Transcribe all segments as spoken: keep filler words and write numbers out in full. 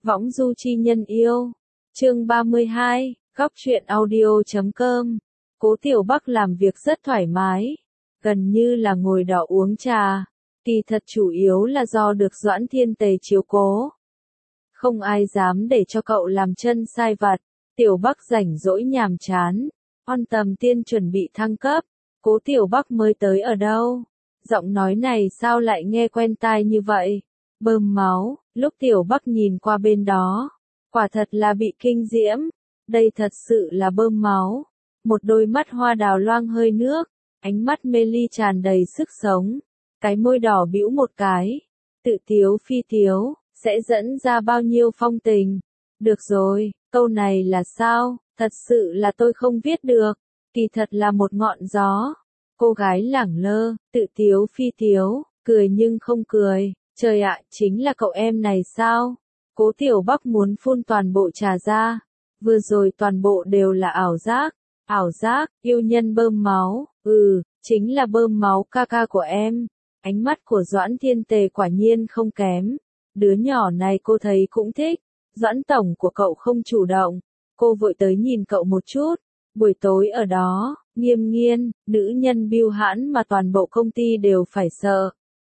Võng du chi nhân yêu. Chương ba mươi hai, góc truyện audio chấm com. Cố Tiểu Bắc làm việc rất thoải mái, gần như là ngồi đỏ uống trà. Kỳ thật chủ yếu là do được Doãn Thiên Tề chiếu cố. Không ai dám để cho cậu làm chân sai vặt. Tiểu Bắc rảnh rỗi nhàm chán, on tầm tiên chuẩn bị thăng cấp. Cố Tiểu Bắc mới tới ở đâu? Giọng nói này sao lại nghe quen tai như vậy? Bơm máu. Lúc Tiểu Bắc nhìn qua bên đó, quả thật là bị kinh diễm. Đây thật sự là bơm máu. Một đôi mắt hoa đào loang hơi nước, ánh mắt mê ly tràn đầy sức sống. Cái môi đỏ bĩu một cái, tự tiếu phi tiếu, sẽ dẫn ra bao nhiêu phong tình. Được rồi, câu này là sao? Thật sự là tôi không viết được. Kỳ thật là một ngọn gió. Cô gái lẳng lơ, tự tiếu phi tiếu, cười nhưng không cười. Trời ạ, chính là cậu em này sao? Cố Tiểu Bắc muốn phun toàn bộ trà ra. Vừa rồi toàn bộ đều là ảo giác. Ảo giác, yêu nhân bơm máu. Ừ, chính là bơm máu ca ca của em. Ánh mắt của Doãn Thiên Tề quả nhiên không kém. Đứa nhỏ này cô thấy cũng thích. Doãn tổng của cậu không chủ động. Cô vội tới nhìn cậu một chút. Buổi tối ở đó, Nghiêm Nghiên, nữ nhân biêu hãn mà toàn bộ công ty đều phải sợ.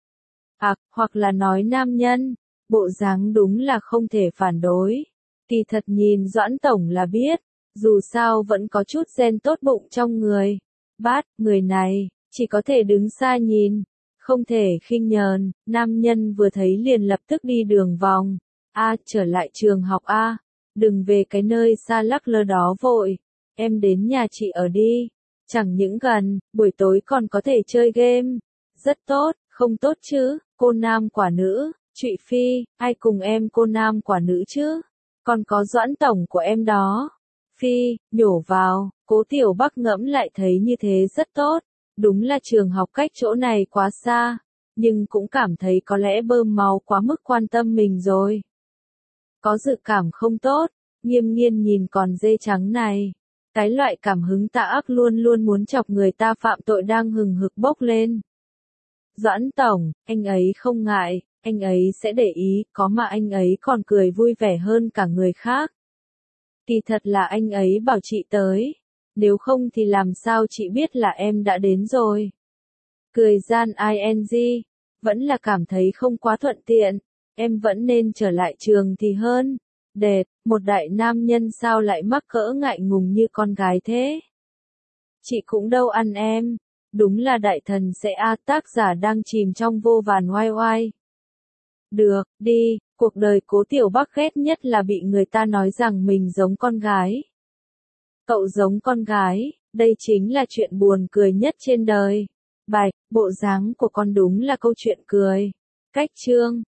À, hoặc là nói nam nhân, bộ dáng đúng là không thể phản đối. Kỳ thật nhìn Doãn tổng là biết, dù sao vẫn có chút gen tốt bụng trong người. Bát, người này, chỉ có thể đứng xa nhìn, không thể khinh nhờn. Nam nhân vừa thấy liền lập tức đi đường vòng. A, trở lại trường học A, đừng về cái nơi xa lắc lơ đó vội. Em đến nhà chị ở đi, chẳng những gần, buổi tối còn có thể chơi game. Rất tốt, không tốt chứ, cô nam quả nữ. Trụy Phi, ai cùng em cô nam quả nữ chứ? Còn có Doãn tổng của em đó. Phi, nhổ vào. Cố Tiểu Bắc ngẫm lại thấy như thế rất tốt. Đúng là trường học cách chỗ này quá xa, nhưng cũng cảm thấy có lẽ bơm máu quá mức quan tâm mình rồi. Có dự cảm không tốt. Nghiêm Nghiên nhìn con dê trắng này. Cái loại cảm hứng tà ác luôn luôn muốn chọc người ta phạm tội đang hừng hực bốc lên. Doãn tổng, anh ấy không ngại, anh ấy sẽ để ý, có mà anh ấy còn cười vui vẻ hơn cả người khác. Kỳ thật là anh ấy bảo chị tới, nếu không thì làm sao chị biết là em đã đến rồi. Cười gian ing, vẫn là cảm thấy không quá thuận tiện, em vẫn nên trở lại trường thì hơn. Đệt, một đại nam nhân sao lại mắc cỡ ngại ngùng như con gái thế? Chị cũng đâu ăn em. Đúng là đại thần sẽ a, tác giả đang chìm trong vô vàn oai oai. Được, đi, cuộc đời Cố Tiểu Bắc ghét nhất là bị người ta nói rằng mình giống con gái. Cậu giống con gái, đây chính là chuyện buồn cười nhất trên đời. Bài, bộ dáng của con đúng là câu chuyện cười. Cách chương.